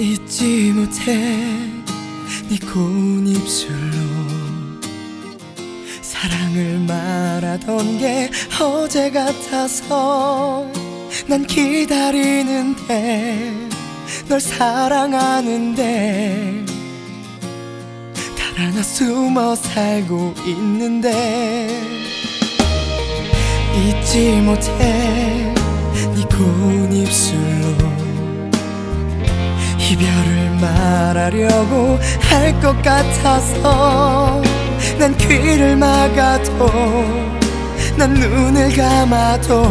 잊지 못해 네 고운 입술로 사랑을 말하던 게 어제 같아서 난 기다리는데 널 사랑하는데 달아나 숨어 살고 있는데 잊지 못해 네 고운 입술로 이별을 말하려고 할 것 같아서 난 귀를 막아도 난 눈을 감아도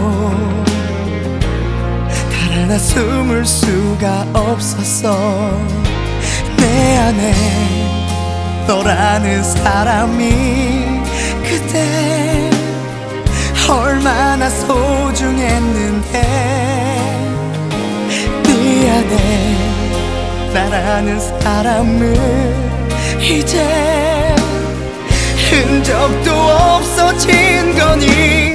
달아나 숨을 수가 없었어. 내 안에 너라는 사람이 그때 얼마나 소중했는데 네 안에 나라는 사람은 이제 흔적도 없어진 거니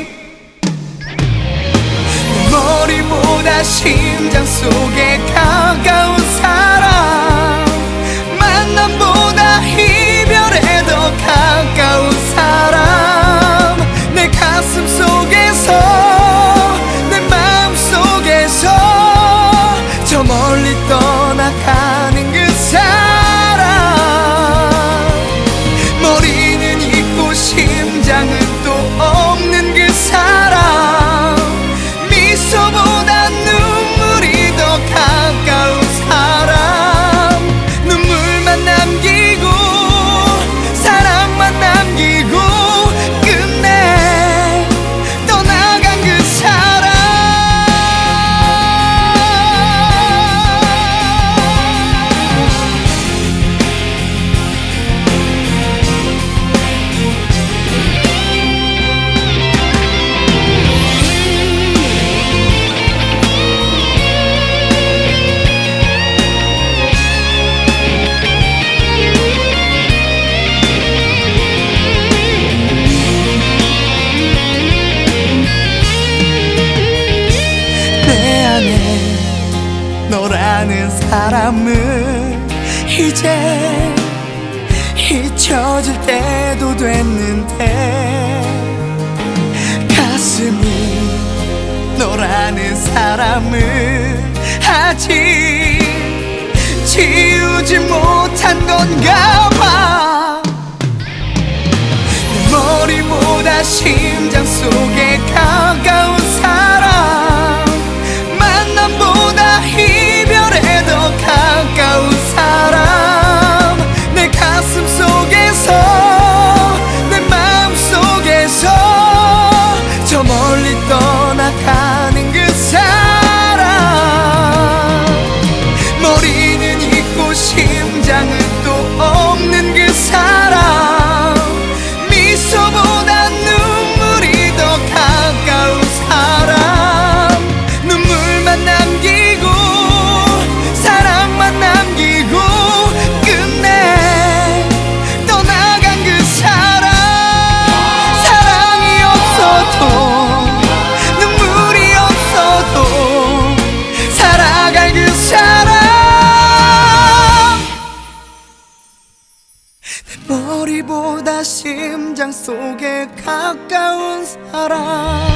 머리보다 심장 속에 가까운 사람 만남보다 이별에 더 가까운 사람 내 가슴 속에서 내 마음 속에서 저 멀리 떠나가는 그 사람 머리는 있고 심장은 또 없는 그 사람 미소보다 눈물이 더 가까운 사람 눈물만 남기고 사랑만 남기고 끝내 떠나간 그 사람 너라는 사람은 이제 잊혀질 때도 됐는데 가슴이 너라는 사람은 아직 지우지 못한 건가 봐. 내 머리보다 심장 속에 가까운 사람 만남보다 이별에 더 가까운 사람 내 가슴 속에서 내 마음 속에서 저 멀리 떠나가는 그 사람 머리는 있고 심장은 또 없는 그 사람 미소보다 눈물이 더 가까운 사람 눈물만 남기고 사랑만 남기고 끝내 떠나간 그 사람 사랑이 없어도 눈물이 없어도 살아갈 그 사람 내 머리보다 심장 속에 가까운 사람